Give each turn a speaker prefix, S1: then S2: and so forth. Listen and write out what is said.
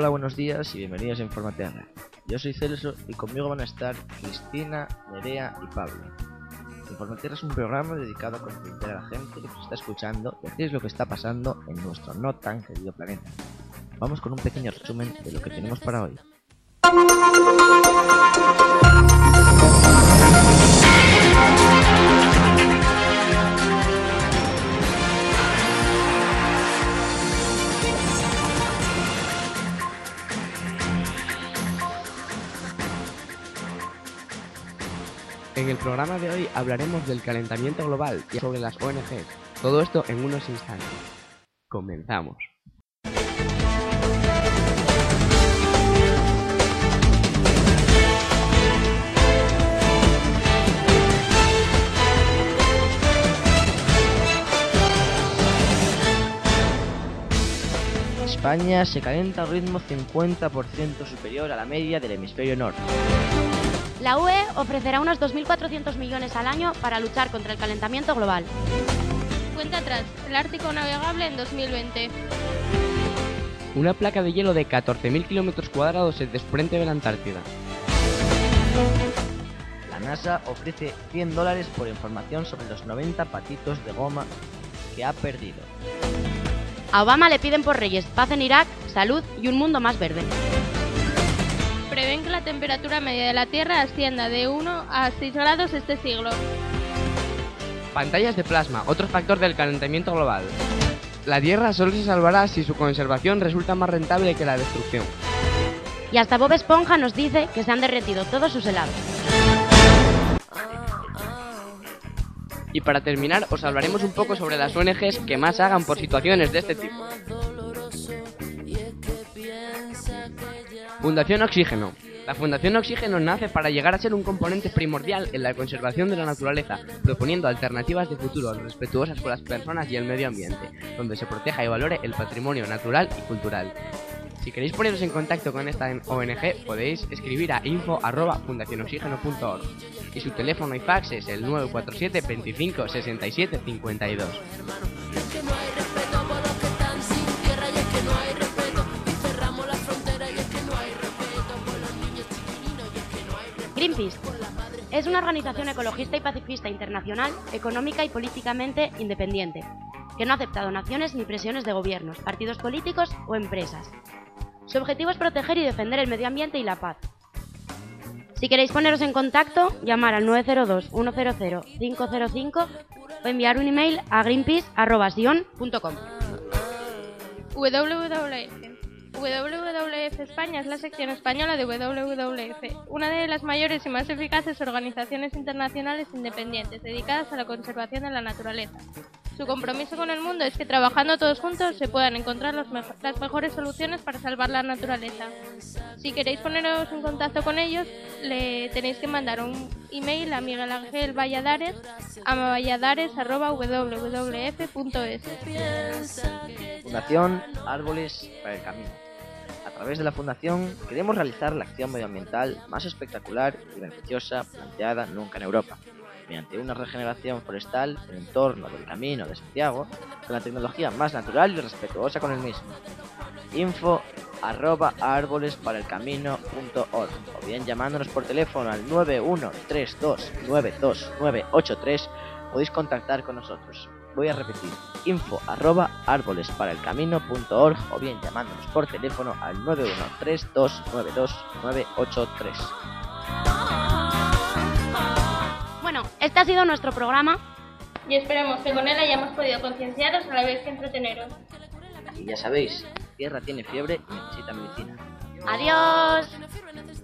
S1: Hola, buenos días y bienvenidos a Informaterra. Yo soy Celso y conmigo van a estar Cristina, Nerea y Pablo. Informaterra es un programa dedicado a concienciar a la gente que nos está escuchando de qué es lo que está pasando en nuestro no tan querido planeta. Vamos con un pequeño resumen de lo que tenemos para hoy.
S2: En el programa de hoy hablaremos del calentamiento global y sobre las ONGs. Todo esto en unos instantes. Comenzamos.
S1: España se calienta a un ritmo 50% superior a la media del hemisferio norte.
S3: La UE ofrecerá unos 2.400 millones al año para luchar contra el calentamiento global.
S4: Cuenta atrás, el Ártico navegable en 2020.
S2: Una placa de hielo de 14.000 kilómetros cuadrados se desprende de la Antártida.
S1: La NASA ofrece $100 por información sobre los 90 patitos de goma que ha perdido.
S3: A Obama le piden por Reyes paz en Irak, salud y un mundo más verde.
S4: Prevén que la temperatura media de la Tierra ascienda de 1 a 6 grados este siglo.
S2: Pantallas de plasma, otro factor del calentamiento global. La Tierra solo se salvará si su conservación resulta más rentable que la destrucción.
S3: Y hasta Bob Esponja nos dice que se han derretido todos sus helados.
S2: Y para terminar, os hablaremos un poco sobre las ONGs que más hagan por situaciones de este tipo. Fundación Oxígeno. La Fundación Oxígeno nace para llegar a ser un componente primordial en la conservación de la naturaleza, proponiendo alternativas de futuro respetuosas con las personas y el medio ambiente, donde se proteja y valore el patrimonio natural y cultural. Si queréis poneros en contacto con esta ONG, podéis escribir a info@fundacionoxigeno.org y su teléfono y fax es el 947 25 67 52.
S3: Greenpeace es una organización ecologista y pacifista internacional, económica y políticamente independiente, que no acepta donaciones ni presiones de gobiernos, partidos políticos o empresas. Su objetivo es proteger y defender el medio ambiente y la paz. Si queréis poneros en contacto, llamar al 902-100-505 o enviar un email a greenpeace@sion.com.
S4: WWF España es la sección española de WWF, una de las mayores y más eficaces organizaciones internacionales independientes dedicadas a la conservación de la naturaleza. Su compromiso con el mundo es que trabajando todos juntos se puedan encontrar las mejores soluciones para salvar la naturaleza. Si queréis poneros en contacto con ellos, le tenéis que mandar un email a Miguel Ángel Valladares a valladares@wwf.es.
S1: Fundación Árboles para el Camino. A través de la Fundación queremos realizar la acción medioambiental más espectacular y beneficiosa planteada nunca en Europa, mediante una regeneración forestal en el entorno del Camino de Santiago con la tecnología más natural y respetuosa con el mismo. info@arbolesparaelcamino.org o bien llamándonos por teléfono al 913292983 podéis contactar con nosotros. Voy a repetir, info@arbolesparaelcamino.org o bien llamándonos por teléfono al 913292983.
S3: Bueno, este ha sido nuestro programa.
S4: Y esperemos que con él hayamos podido concienciaros a la vez que entreteneros.
S1: Y ya sabéis, Tierra tiene fiebre y necesita medicina.
S3: ¡Adiós!